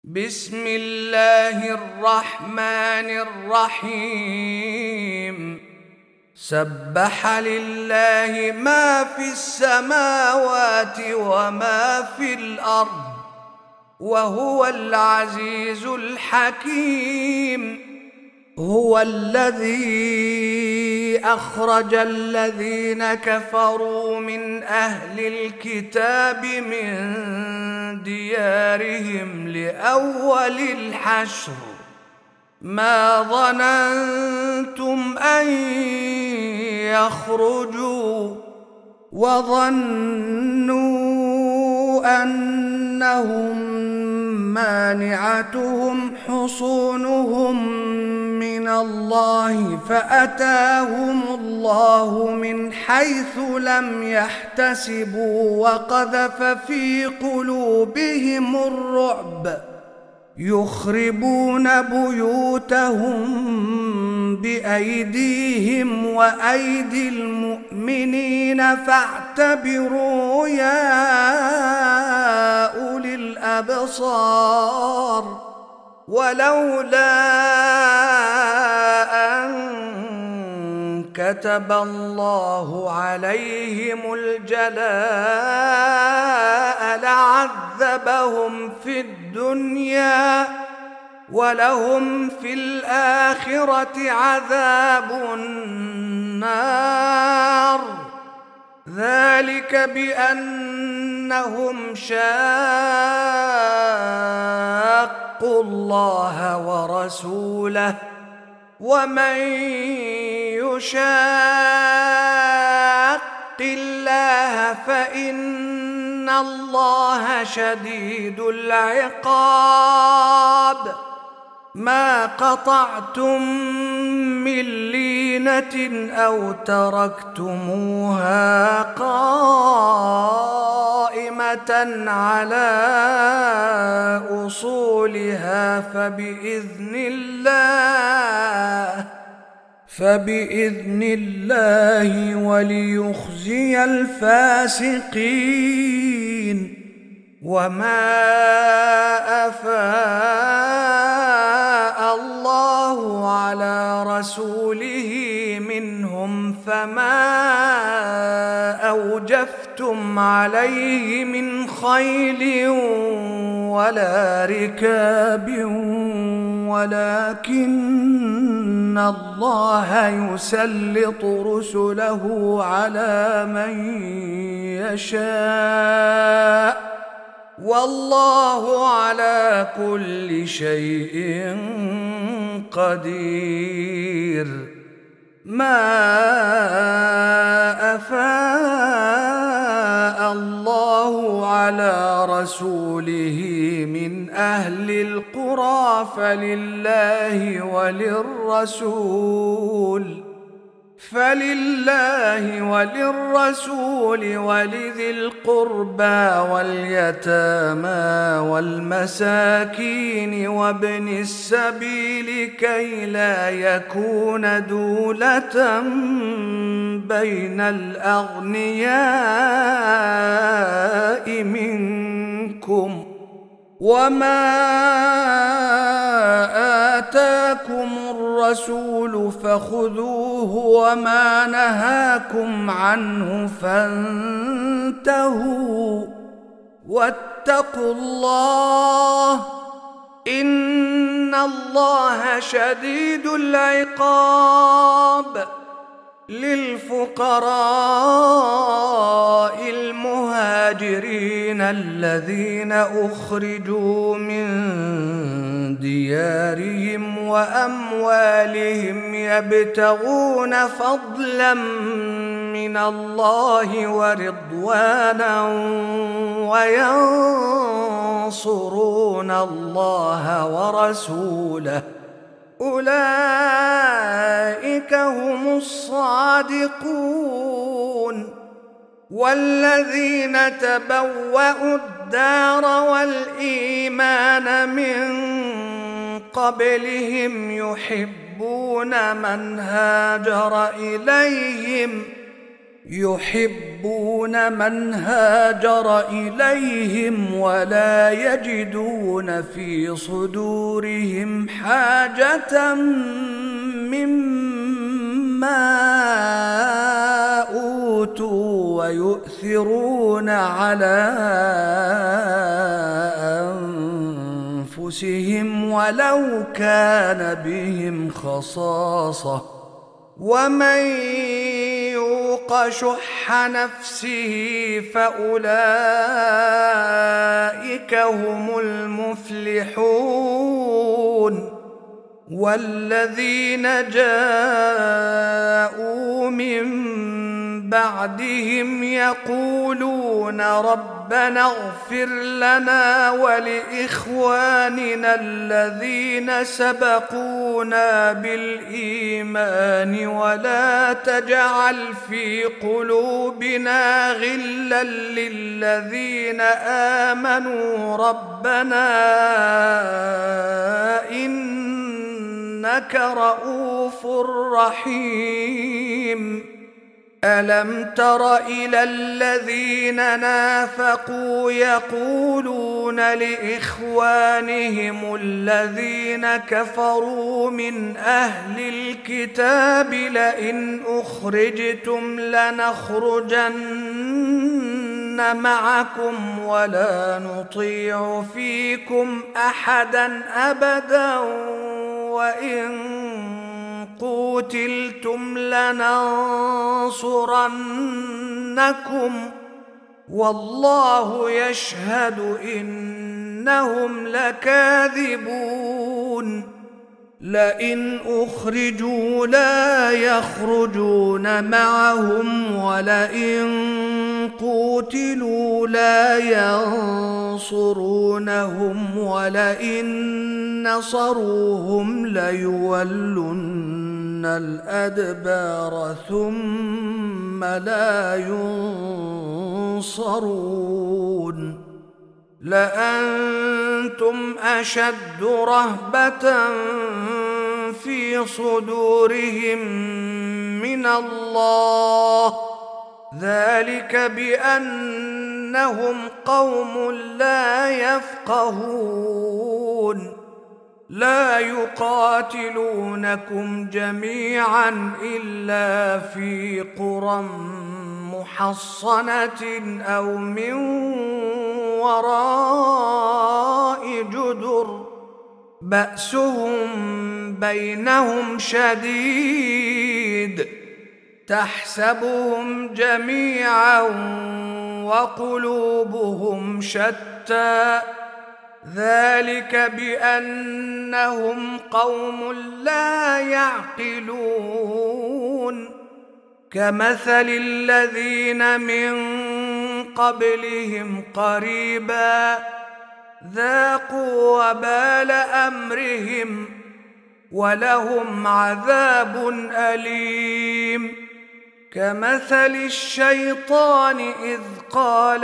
بسم الله الرحمن الرحيم. سبح لله ما في السماوات وما في الأرض وهو العزيز الحكيم. هو الذي أخرج الذين كفروا من أهل الكتاب من ديارهم لأول الحشر ما ظننتم أن يخرجوا وظنوا أنهم مانعتهم حصونهم من الله فأتاهم الله من حيث لم يحتسبوا وقذف في قلوبهم الرعب يخربون بيوتهم بأيديهم وأيدي المؤمنين فاعتبروا يا أولي الأبصار. ولولا أن كتب الله عليهم الجلاء لعذبهم في الدنيا ولهم في الآخرة عذاب النار. ذلك بأنهم شاقوا الله ورسوله ومن يشاق الله فإن الله شديد العقاب. ما قطعتم من لينة أو تركتموها قائمة على أصولها فبإذن الله وليخزي الفاسقين. وما أفاء الله على رسوله منهم فما أوجفتم عليه من خيل ولا ركاب ولكن الله يسلط رسله على من يشاء والله على كل شيء قدير. ما أفاء الله على رسوله من أهل القرى فلله وللرسول ولذي القربى واليتامى والمساكين وابن السبيل كي لا يكون دولة بين الأغنياء منكم. وما آتاكم الرسول فخذوه وما نهاكم عنه فانتهوا واتقوا الله إن الله شديد العقاب. للفقراء المهاجرين الذين أخرجوا من ديارهم وأموالهم يبتغون فضلا من الله ورضوانا وينصرون الله ورسوله أولئك هم الصادقون. والذين تبوأوا الدار والإيمان من قبلهم يحبون من هاجر إليهم يحبون من هاجر إليهم ولا يجدون في صدورهم حاجة مما أوتوا ويؤثرون على أنفسهم ولو كان بهم خصاصة ومن يوق شح نفسه فأولئك هم المفلحون والذين جاءوا من بعدهم يقولون ربنا اغفر لنا ولإخواننا الذين سبقونا بالإيمان ولا تجعل في قلوبنا غلا للذين آمنوا ربنا إنك رؤوف رحيم. ألم تر إلى الذين نافقوا يقولون لإخوانهم الذين كفروا من أهل الكتاب لئن أخرجتم لنخرجن معكم ولا نطيع فيكم أحدا أبدا وإن قوتلتم لننصرنكم والله يشهد إنهم لكاذبون. لئن أخرجوا لا يخرجون معهم ولئن قوتلوا لا ينصرونهم ولئن نصروهم ليولن الأدبار ثم لا ينصرون. لأنتم أشد رهبة في صدورهم من الله ذلك بأنهم قوم لا يفقهون. لا يقاتلونكم جميعا إلا في قرى محصنة أو من وراء جدر بأسهم بينهم شديد تحسبهم جميعا وقلوبهم شتى ذلك بأنهم قوم لا يعقلون. كمثل الذين من قبلهم قريبا ذاقوا وبال أمرهم ولهم عذاب أليم. كمثل الشيطان إذ قال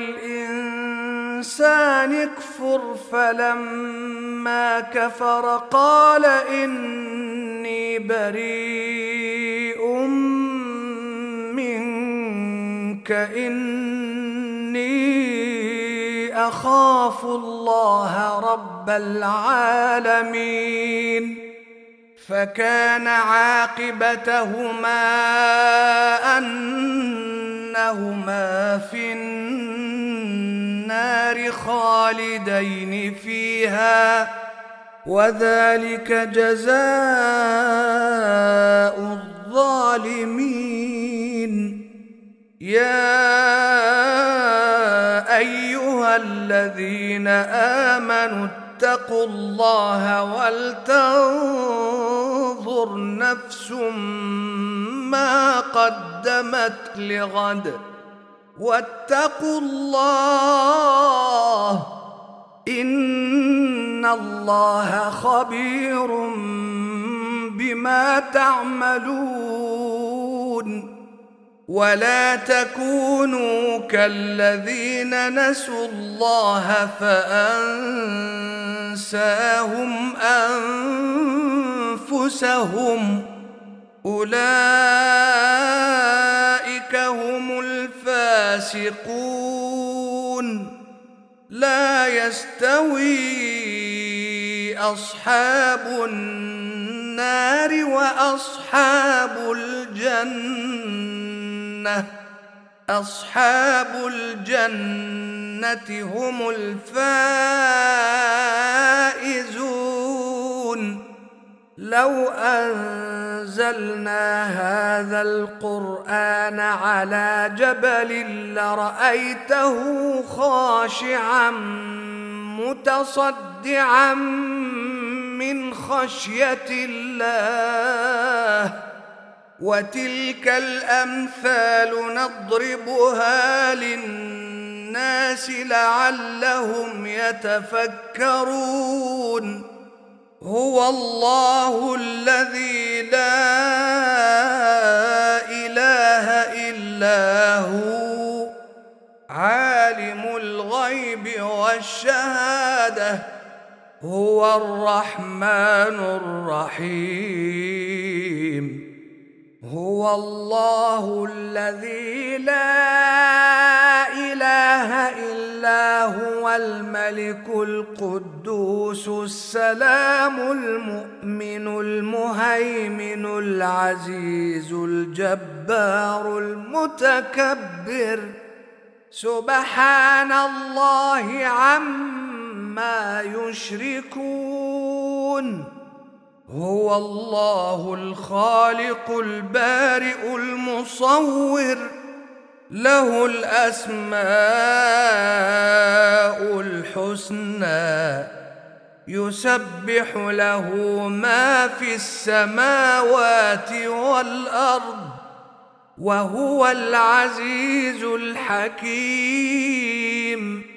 للإنسان اكفر فلما كفر قال إني بريء منك إني أخاف الله رب العالمين. فكان عاقبتهما أنهما في النار خالدين فيها وذلك جزاء الظالمين. يا أيها الذين آمنوا اتقوا الله ولتنظر نفس ما قدمت لغد واتقوا الله إن الله خبير بما تعملون. ولا تكونوا كالذين نسوا الله فأنساهم أنفسهم أولئك هم فاسقون لا يستوي أصحاب النار وأصحاب الجنة أصحاب الجنة هم الفائزون لو أنزلنا هذا القرآن على جبل لرأيته خاشعا متصدعا من خشية الله وتلك الأمثال نضربها للناس لعلهم يتفكرون هو الله الذي لا إله إلا هو عالم الغيب والشهادة هو الرحمن الرحيم هو الله الذي لا إله إلا هو الملك القدوس السلام المؤمن المهيمن العزيز الجبار المتكبر سبحان الله عما يشركون هو الله الخالق البارئ المصور له الأسماء الحسنى يسبح له ما في السماوات والأرض وهو العزيز الحكيم